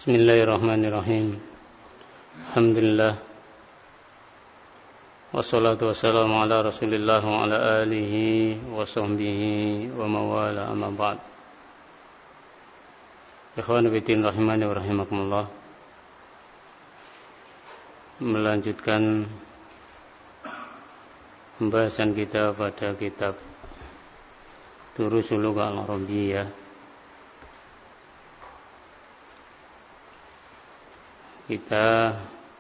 Bismillahirrahmanirrahim. Alhamdulillah. Wassalatu wassalamu ala Rasulillah wa ala alihi wa sahbihi wa mawala amma ba'd. Ikhwan fillah rahimani wa rahimakumullah. Melanjutkan pembahasan kita pada kitab Durusul Lughah Al-Arabiyyah. Kita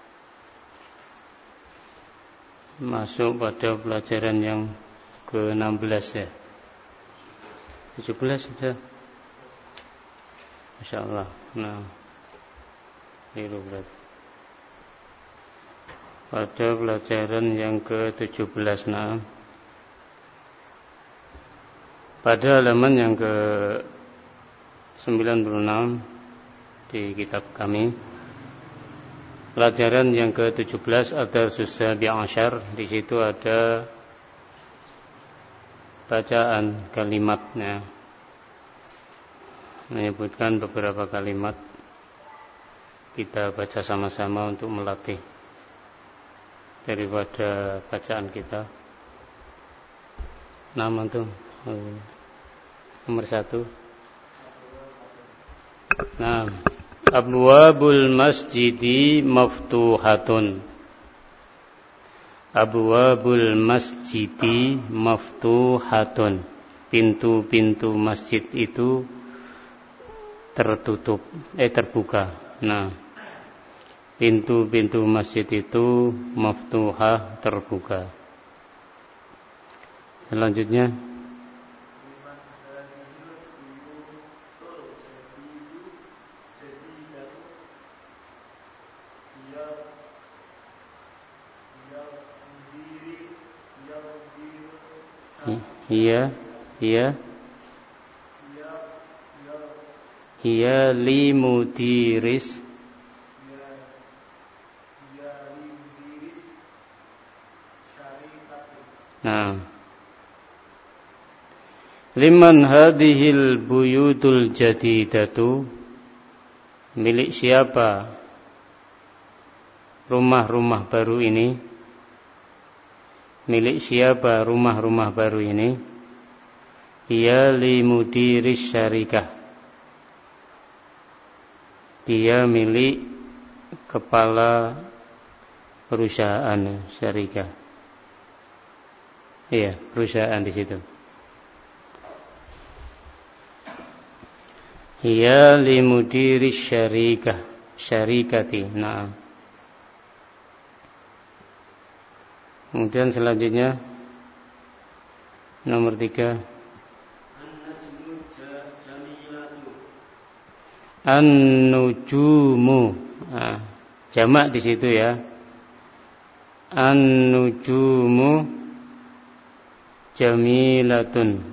masuk pada pelajaran yang ke-16 ya. 17 sudah. Masya Allah. Nah, pada pelajaran yang ke-17. Nah, pada halaman yang ke-96 di kitab kami. Pelajaran yang ke-17 ada Susabi Ashar. Di situ ada bacaan kalimatnya, menyebutkan beberapa kalimat. Kita baca sama-sama untuk melatih daripada bacaan kita. Nama tuh nomor 1. Nah, Abwabul masjidi maftuhatun. Abwabul masjidi maftuhatun. Pintu-pintu masjid itu terbuka. Nah, pintu-pintu masjid itu maftuhah, terbuka. Selanjutnya, Hiya limudiris. Nah, liman hadhil buyutul jadidatu. Milik siapa rumah-rumah baru ini? Milik siapa rumah-rumah baru ini? Hiya limudiris syarikah. Dia milik kepala perusahaan syarikah. Iya, perusahaan di situ. Hiya limudiris syarikah, syarikati. Nah. Kemudian selanjutnya nomor 3. An-nujumu. Nah, jamak di situ ya. An-nujumu jamilatun.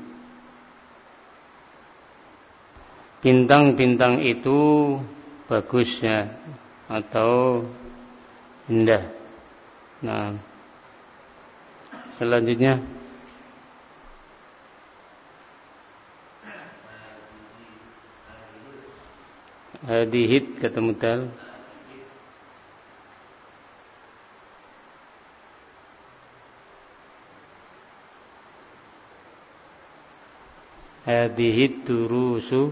Bintang-bintang itu bagus ya, atau indah. Nah, selanjutnya hadihit kata mutal. Hadihit turusu.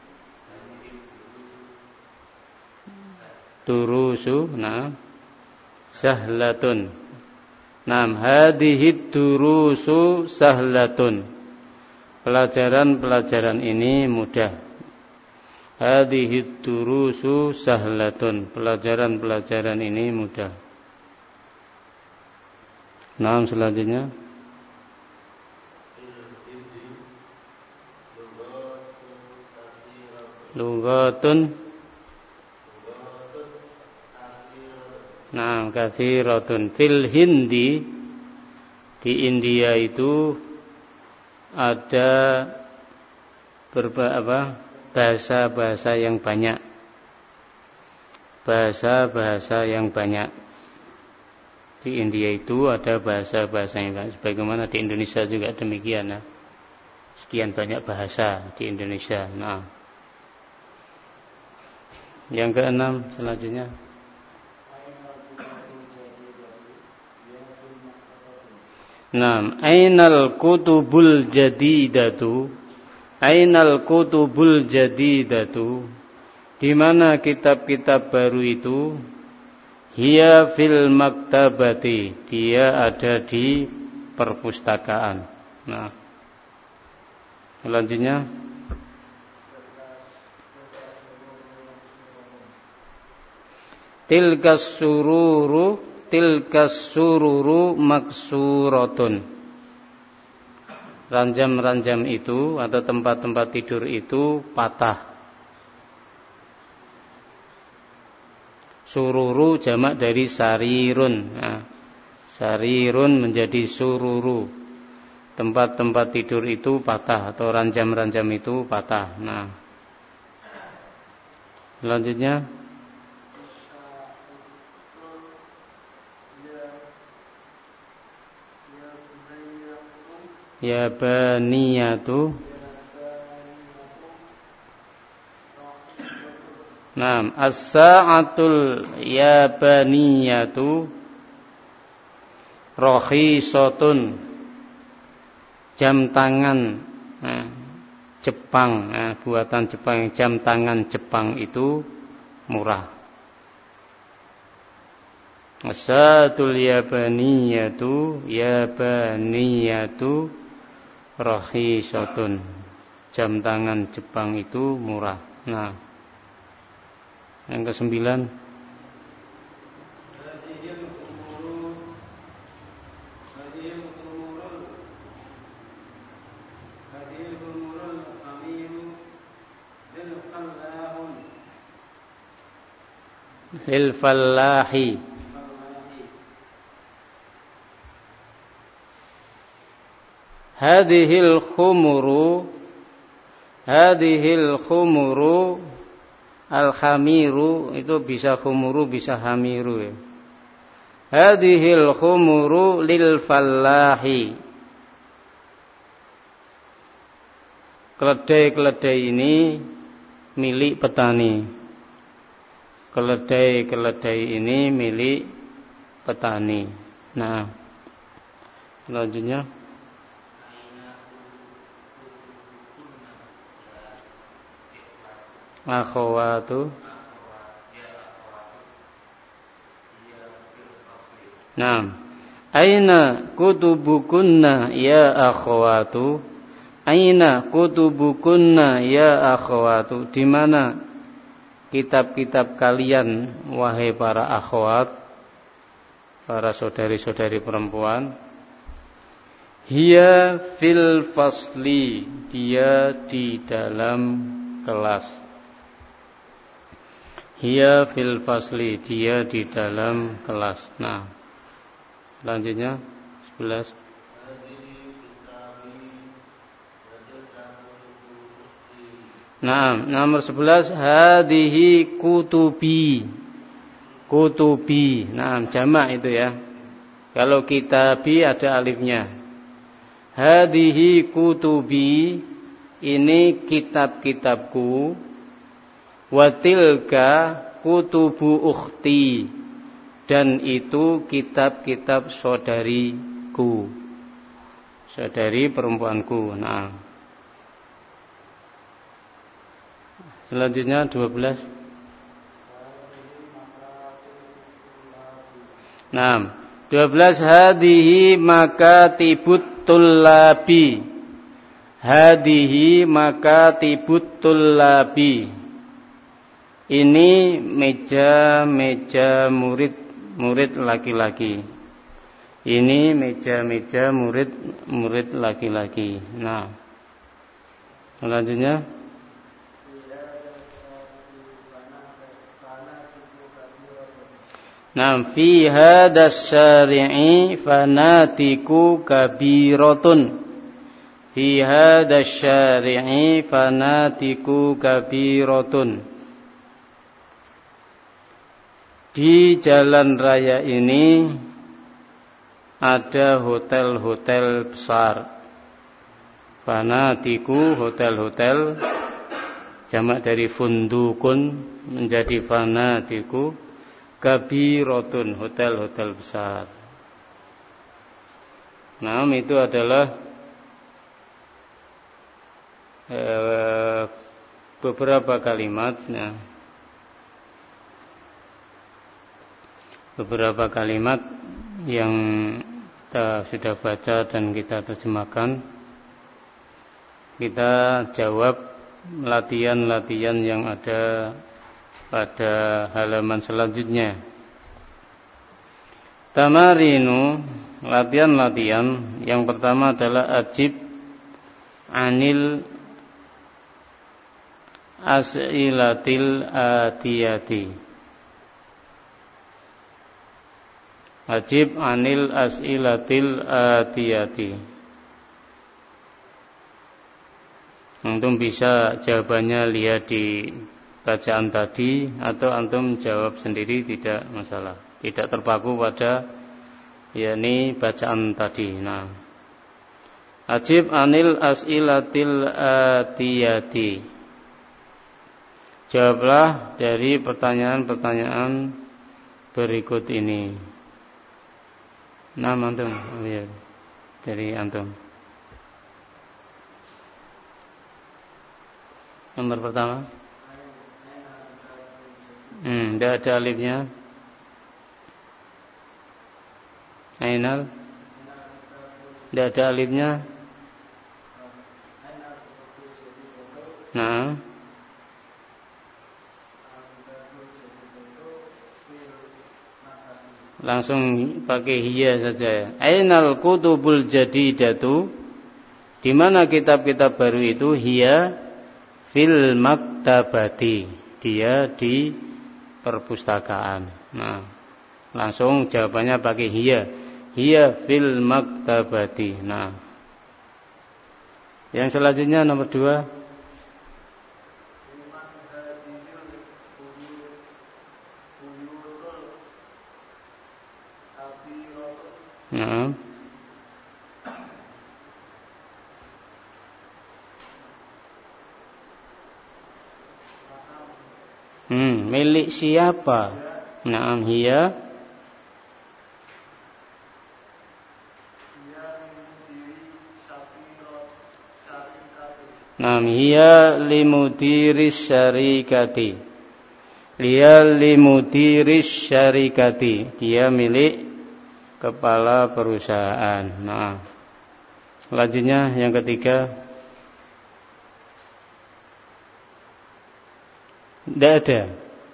Nah, sahlatun. Nah, hadihit turusu sahlatun. Pelajaran-pelajaran ini mudah. Hadihit turusu sahlatun. Pelajaran-pelajaran ini mudah. Nah, selanjutnya lughatun. Nah, katsiratun. Fil Hindi, di India itu ada bahasa-bahasa yang banyak. Bahasa-bahasa yang banyak. Di India itu ada bahasa-bahasa yang banyak. Sebagaimana di Indonesia juga demikian. Nah, sekian banyak bahasa di Indonesia. Nah, Yang keenam selanjutnya. Naam, ainal kutubul jadidatu? Ainal kutubul jadidatu? Di mana kitab-kitab baru itu? Hiya fil maktabati, dia ada di perpustakaan. Nah, selanjutnya. Tilkas sururu maksuratun. Ranjam-ranjam itu atau tempat-tempat tidur itu patah. Sururu jamak dari sarirun. Nah, sarirun menjadi sururu. Tempat-tempat tidur itu patah atau ranjam-ranjam itu patah. Nah, selanjutnya. Ya baniyatu. Naam, as-sa'atul yabaniyatu rakhisatun. Jam tangan Jepang, buatan Jepang, jam tangan Jepang itu murah. As-sa'atul yabaniyatu rakhisatun. Jam tangan Jepang itu murah. Nah, yang ke-9. Lil fallahi. Hadhil khumuru al-khamiru, itu bisa khumuru bisa hamiru ya. Hadhil khumuru lil fallahi. Keledai-keledai ini milik petani. Keledai-keledai ini milik petani. Nah, selanjutnya. Akhawatu. Naam. Aina kutubukunna ya akhawatu? Aina kutubukunna ya akhawatu? Di mana kitab-kitab kalian wahai para akhwat, para saudari-saudari perempuan? Hiya fil fasli, dia di dalam kelas. Hiya fil fasli, dia di dalam kelas. Nah, selanjutnya 11. Nah, nomor 11, hadhihi kutubi. Kutubi. Nah, jamak itu ya. Kalau kitabi ada alifnya. Hadhihi kutubi, ini kitab-kitabku. Watilka kutubu ukhti, dan itu kitab-kitab saudariku, saudari perempuanku. Nah, selanjutnya 12. Nah, 12, hadhihi makatibut tullabi. Hadhihi makatibut tullabi. Ini meja-meja murid laki-laki. Ini meja-meja murid laki-laki. Nah, selanjutnya. Nah, fi hadas syari'i fanatiku kabiratun. Fi hadas syari'i fanatiku kabiratun. Di jalan raya ini ada hotel-hotel besar. Fanatiku, hotel-hotel, jamak dari fundukun. menjadi fanatiku kabirotun, hotel-hotel besar. Nah, itu adalah beberapa kalimat, ya. Beberapa kalimat yang kita sudah baca dan kita terjemahkan. Kita jawab latihan-latihan yang ada pada halaman selanjutnya. Tamarinu, latihan-latihan. Yang pertama adalah ajib anil as'ilatil atiyati. Ajib anil as'ilatil atiyati. Antum bisa jawabannya lihat di bacaan tadi atau antum jawab sendiri, tidak masalah. Tidak terpaku pada yakni bacaan tadi. Nah, ajib anil as'ilatil atiyati. Jawablah dari pertanyaan-pertanyaan berikut ini. Nah, antum, ya, dari antum. Nomor pertama, tidak ada alifnya. Ainal, tidak ada alifnya. Nah, langsung pakai hiya saja. Ainal kutubul jadidatu, di mana kitab-kitab baru itu? Hiya fil maktabati, dia di perpustakaan. Nah, langsung jawabannya pakai hiya. Hiya fil maktabati. Nah, yang selanjutnya nomor 2. Nah, milik siapa? Naam, hiya limudiris syarikati. Hiya limudiris syarikati. Dia milik kepala perusahaan. Nah, selanjutnya yang ketiga. Tidak ada.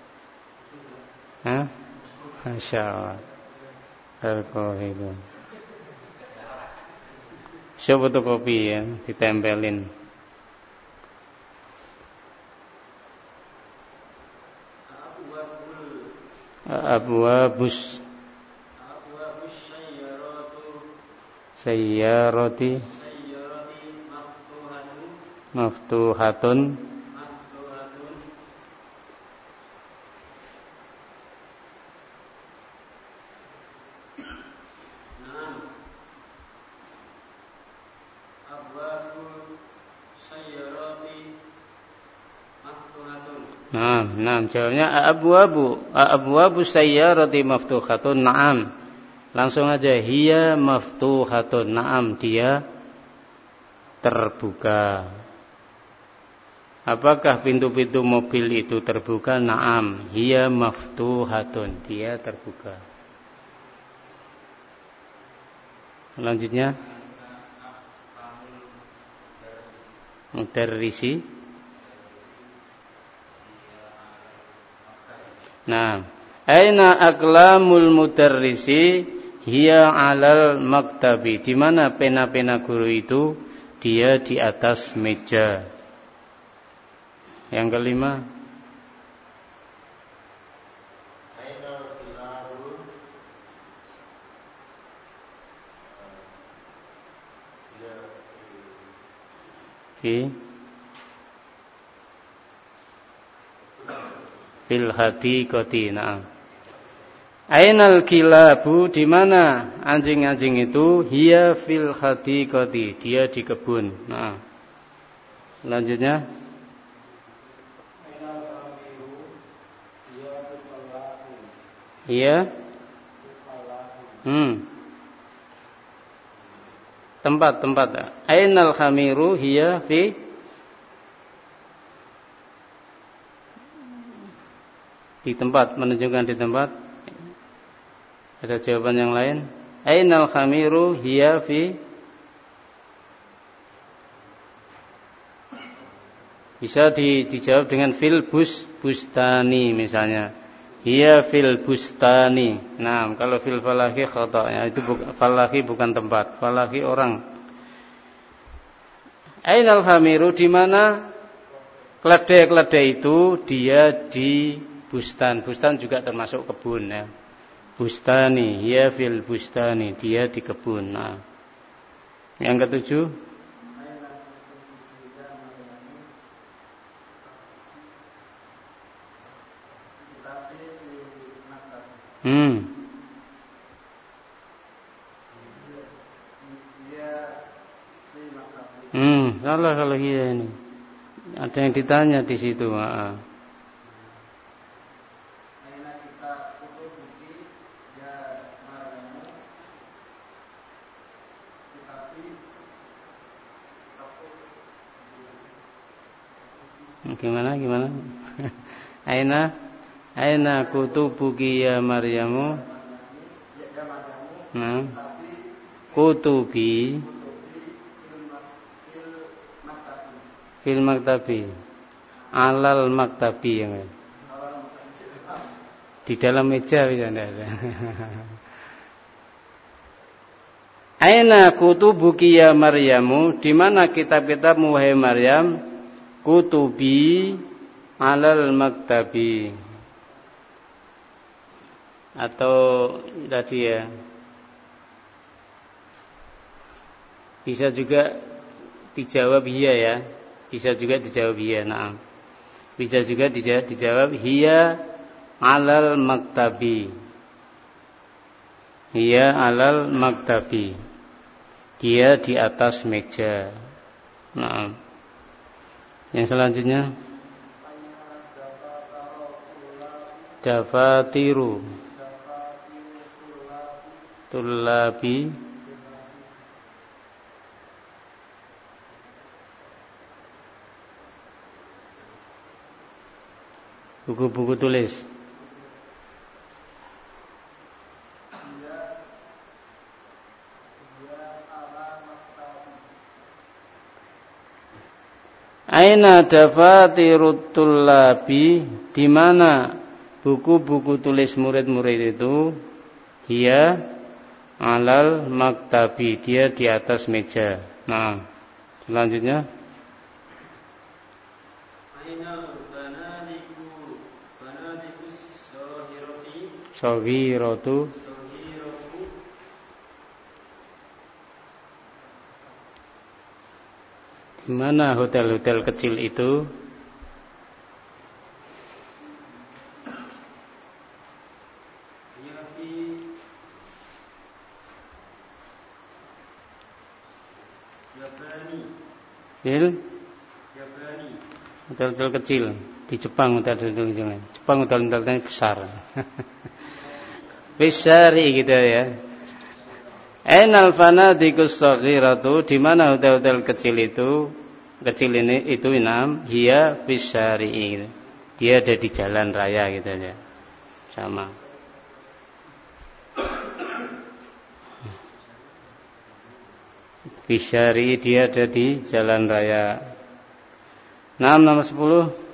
Hah? Masya Allah. Al-Qahidun. Coba fotokopi ya, ditempelin. Abwabus sayyarati maftuhatun. Nah, jawabnya abwabu sayyarati maftuhatun. Naam. Langsung aja, hiya maftuhatun. Naam, dia terbuka. Apakah pintu-pintu mobil itu terbuka? Naam, hiya maftuhatun. Dia terbuka. Selanjutnya, mudarrisi. Nah, aina aqlamul mudarrisi? Hiya 'alal maktabi. Di mana pena-pena guru itu? Dia di atas meja. Yang kelima, fil hadiqati. Nah, ainal kilabu, di mana anjing-anjing itu? Hiya fil hadiqati, dia di kebun. Nah, selanjutnya, Hiya tempat. Ainal khamiru hiya fi di tempat, menunjukkan di tempat. Ada jawaban yang lain? Ainal khamiru hiya fi, bisa dijawab dengan fil bustani misalnya. Hiya fil bustani. Nah, kalau fil falahi khata, ya, itu falahi bukan tempat, falahi orang. Ainal khamiru, di mana keledai itu dia di bustan. Bustan juga termasuk kebun, ya. Bustani, hiya fil bustani, dia di kebun. Nah, yang ketujuh, salah kalau hiya ini. Ada yang ditanya di situ. Gimana? Aina kutubuki ya Maryamu. Nah, kutubi fil maktabi, alal maktabi, yang di dalam meja bisa ada. Aina kutubuki ya Maryamu, di mana kitab-kitabmu wahai Maryam? Kutubi alal maktabi, atau tadi ya, bisa juga dijawab hiya ya. Bisa juga dijawab hiya, na'am. Bisa juga dijawab hiya alal maktabi. Hiya alal maktabi. Dia di atas meja. Na'am. Yang selanjutnya, dafatiru tullabi buku-buku tulis. Aina dafatirut tullabi, di mana buku-buku tulis murid-murid itu? Hiya alal maktabi, dia di atas meja. Nah, selanjutnya, Soghiratu di mana hotel-hotel kecil itu? Hotel-hotel kecil di Jepang, hotel-hotel kecil. Jepang hotel-hotelnya besar. Bisyari gitu ya. Ainal fanadikus shaghiratu, di mana hotel-hotel kecil itu? Kecil ini itu enam, hiya bisyari. Dia ada di jalan raya gitu aja. Sama. Bisyari, dia ada di jalan raya. Nomor 10.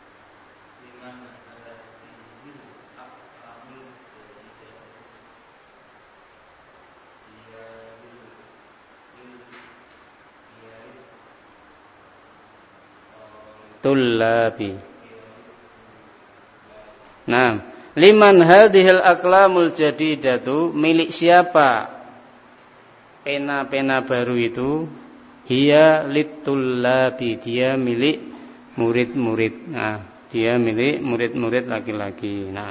Tullabi. Nah, liman hadhil aqlamul jadidatu, milik siapa pena-pena baru itu? Hiya litullabi, dia milik murid-murid. Nah, dia milik murid-murid laki-laki. Nah,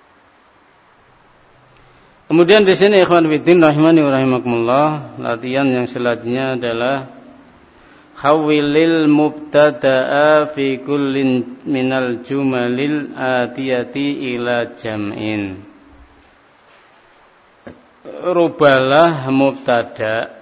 kemudian di sini ikhwan fillah rahimani wa rahimakumullah, latihan yang selanjutnya adalah khawilil mubtada'a fi kullin minal jumalil atiyati ila jam'in. Rubalah mubtada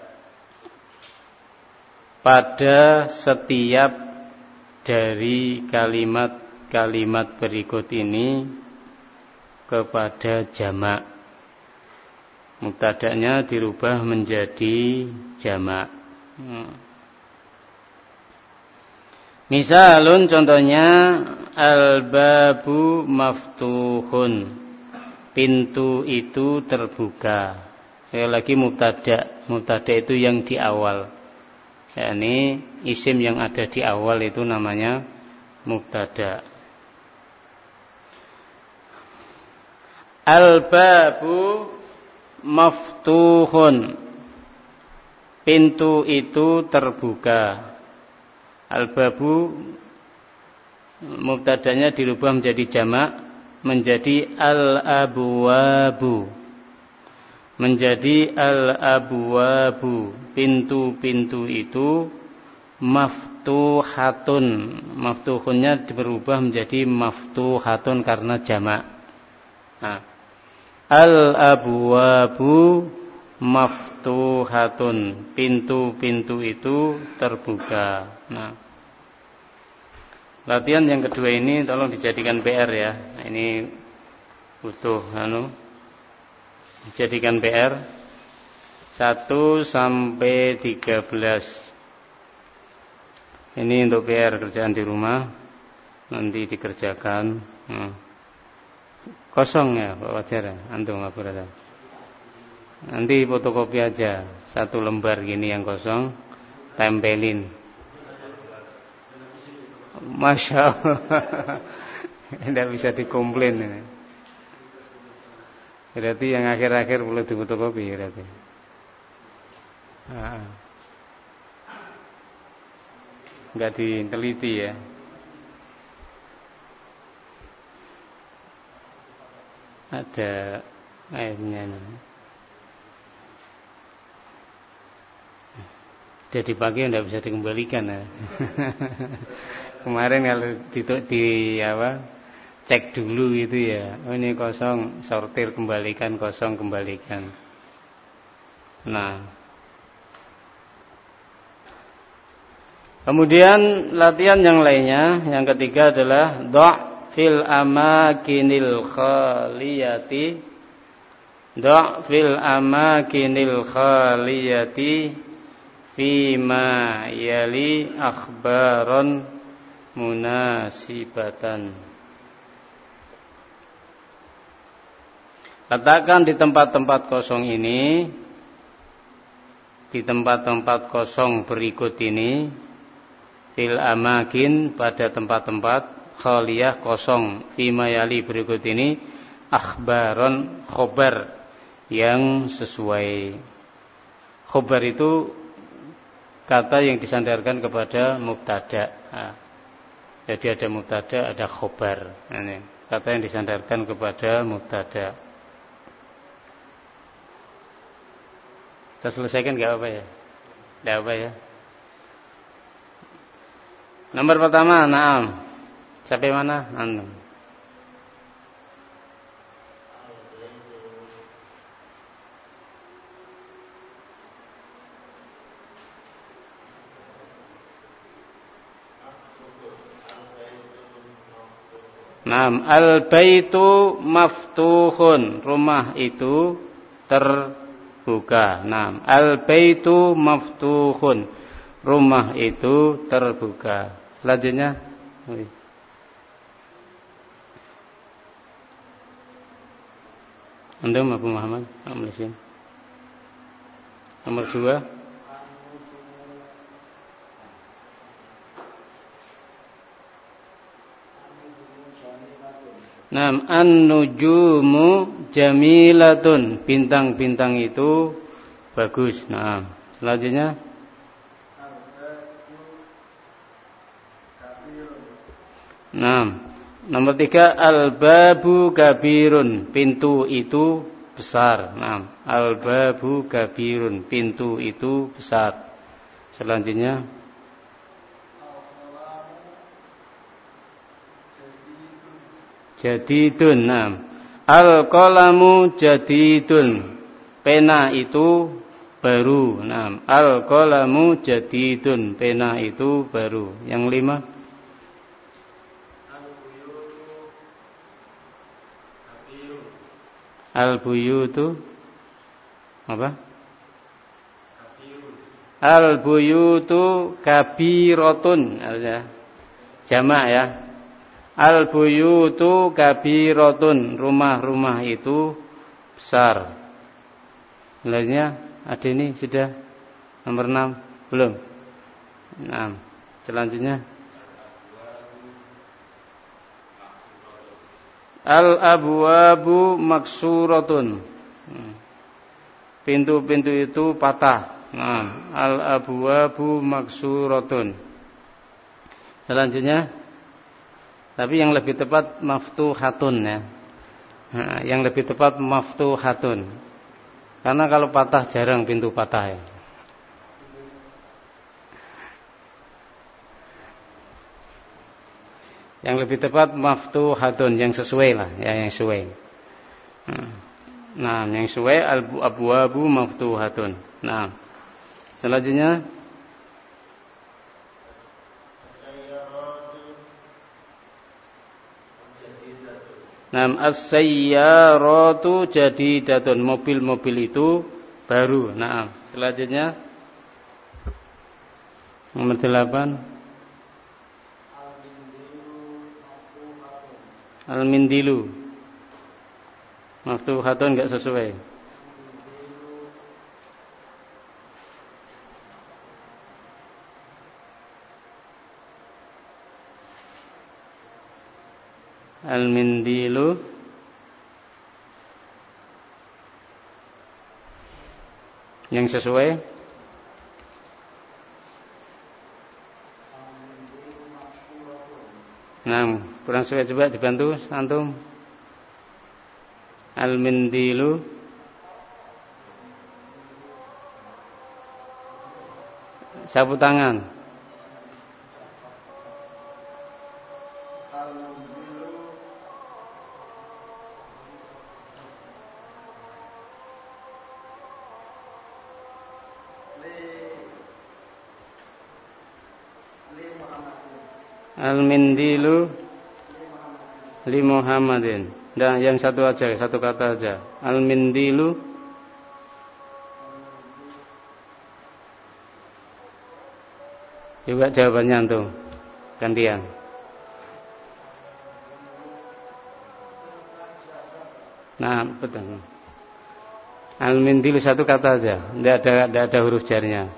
pada setiap dari kalimat-kalimat berikut ini kepada jamak. Mubtada'nya dirubah menjadi jamak. Misalun contohnya al-babu maftuhun. Pintu itu terbuka. Sekali lagi mubtada. Mubtada itu yang di awal. yakni isim yang ada di awal itu namanya mubtada. Al-babu maftuhun. Pintu itu terbuka. Al-babu mubtadanya dirubah menjadi jamak menjadi al-abwabu. Menjadi al-abwabu. Pintu-pintu itu maftuhatun. Maftuhunnya berubah menjadi maftuhatun karena jamak. Nah, al-abwabu maftuhatun. Pintu-pintu itu terbuka. Nah, latihan yang kedua ini tolong dijadikan PR ya. Nah, ini butuh dijadikan PR 1 sampai 13. Ini untuk PR kerjaan di rumah. Nanti dikerjakan. Kosong ya Pak Wajar ya? Antum nggak berada. Nanti fotokopi aja 1 lembar gini yang kosong, tempelin. Masya Allah. Tidak bisa dikomplain ini. Berarti yang akhir-akhir perlu difotokopi berarti. Enggak diteliti ya. Ada airnya nih. Jadi pagi enggak bisa dikembalikan ya. Kemarin kalau cek dulu gitu ya. Oh ini kosong, sortir kembalikan, kosong kembalikan. Nah, kemudian latihan yang lainnya, yang ketiga adalah fil amakinil khaliyati. Fil amakinil khaliyati fima yali akhbaron munasibatan. Letakkan di tempat-tempat kosong ini, di tempat-tempat kosong berikut ini, fil amakin pada tempat-tempat khaliyah kosong, fima yali berikut ini, akhbaron khobar yang sesuai. Khobar itu kata yang disandarkan kepada mubtada. Jadi ada mubtada, ada khobar. Ini kata yang disandarkan kepada mubtada. Kita selesaikan enggak apa ya? Enggak apa ya? Nomor pertama, na'am. Sampai mana? Antum. Naam, al-baitu maftuhun. Rumah itu terbuka. Naam, al-baitu maftuhun. Rumah itu terbuka. Selanjutnya. Antum Abu Muhammad, Amlisin. Nomor 2. Naam, an-nujumu jamilatun. Bintang-bintang itu bagus. Naam. Selanjutnya. Naam. Nomor 3, al-babu kabirun. Pintu itu besar. Naam. Al-babu kabirun. Pintu itu besar. Selanjutnya. Jadidun. Naam. Al-qalamu jadidun. pena itu baru. Nah, al-qalamu jadidun, pena itu baru. Yang 5, al-buyutu apa? Al-buyutu kabiratun, jamak ya. Al-buyutu kabiratun, rumah-rumah itu besar. Jelasnya ada ini sudah nomor 6 belum? 6. Selanjutnya al-abwabu maksuratun, pintu-pintu itu patah. Nah, al-abwabu maksuratun. Selanjutnya, tapi yang lebih tepat maftuhatun ya. Nah, yang lebih tepat maftuhatun. Karena kalau patah jarang pintu patah ya. Yang lebih tepat maftuhatun, yang sesuai lah, ya yang sesuai. Nah, yang sesuai al-abwabu maftuhatun. Nah, selanjutnya as-sayyaratu jadidatun, mobil-mobil itu baru. Nah, selanjutnya nomor 8 al-mindilu maftuhatun, enggak sesuai. Al-mindilu yang sesuai nah, kurang sesuai, coba dibantu antum. Al-mindilu sapu tangan. Al-mindilu li Muhammadin. Nah, yang satu aja, satu kata aja. Al-mindilu juga jawabannya tuh. Gantian. Nah, betul. Al-mindilu satu kata aja. Tidak ada huruf jarnya.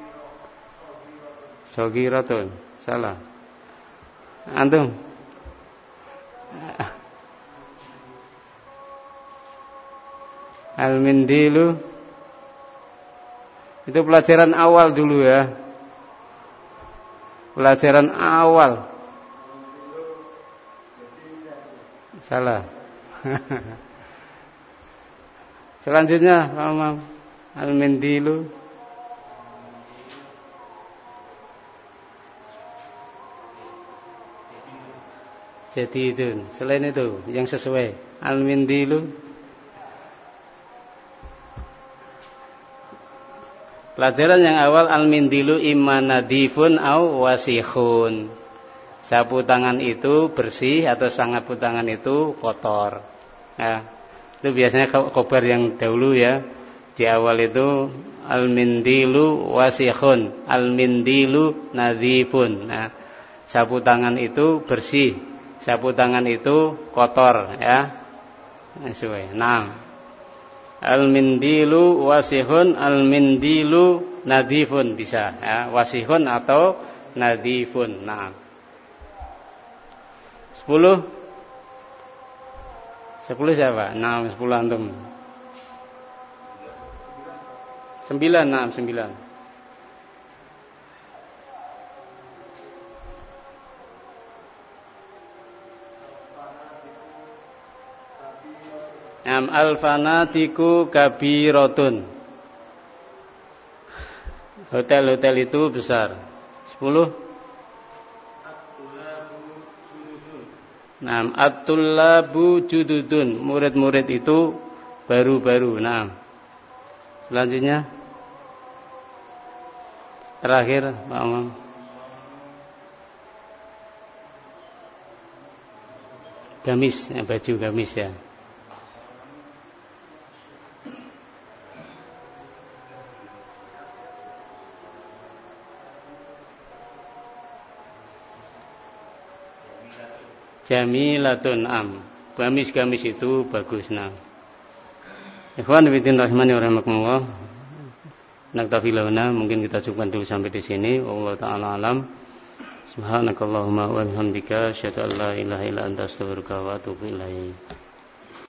Sogiratun. Salah. Antum. Al-mindilu itu pelajaran awal dulu ya. Pelajaran awal. Salah. Selanjutnya, al-mindilu jadidun. Selain itu yang sesuai al-mindilu pelajaran yang awal al-mindilu imma nadifun au wasikhun. Sapu tangan itu bersih atau sapu tangan itu kotor. Nah, itu biasanya khobar yang dahulu ya. Di awal itu al-mindilu wasikhun, al-mindilu nadifun. Nah, sapu tangan itu bersih, sapu tangan itu kotor ya. Sesuai. Nah, al-mindilu wasihun, al-mindilu nadifun bisa ya, wasihun atau nadifun. Nah, 10 siapa? Nah, 10 antum. 9, nah 9. Al-fanatiku kabiratun. Hotel-hotel itu besar. 10. At-tullabu jududun. Murid-murid itu baru-baru. Selanjutnya terakhir Pak Amam. Gamis, baju gamis ya. Jamilatun am. Gamis-gamis itu bagus. Nah. Ikhwan fillah rahimani wa rahimakumullah. Naktafi launa, mungkin kita cukupkan dulu sampai di sini. Wallahu taala alam. Subhanakallahumma wa bihamdika asyhadu an la ilaha illa anta astaghfiruka wa atubu ilaik.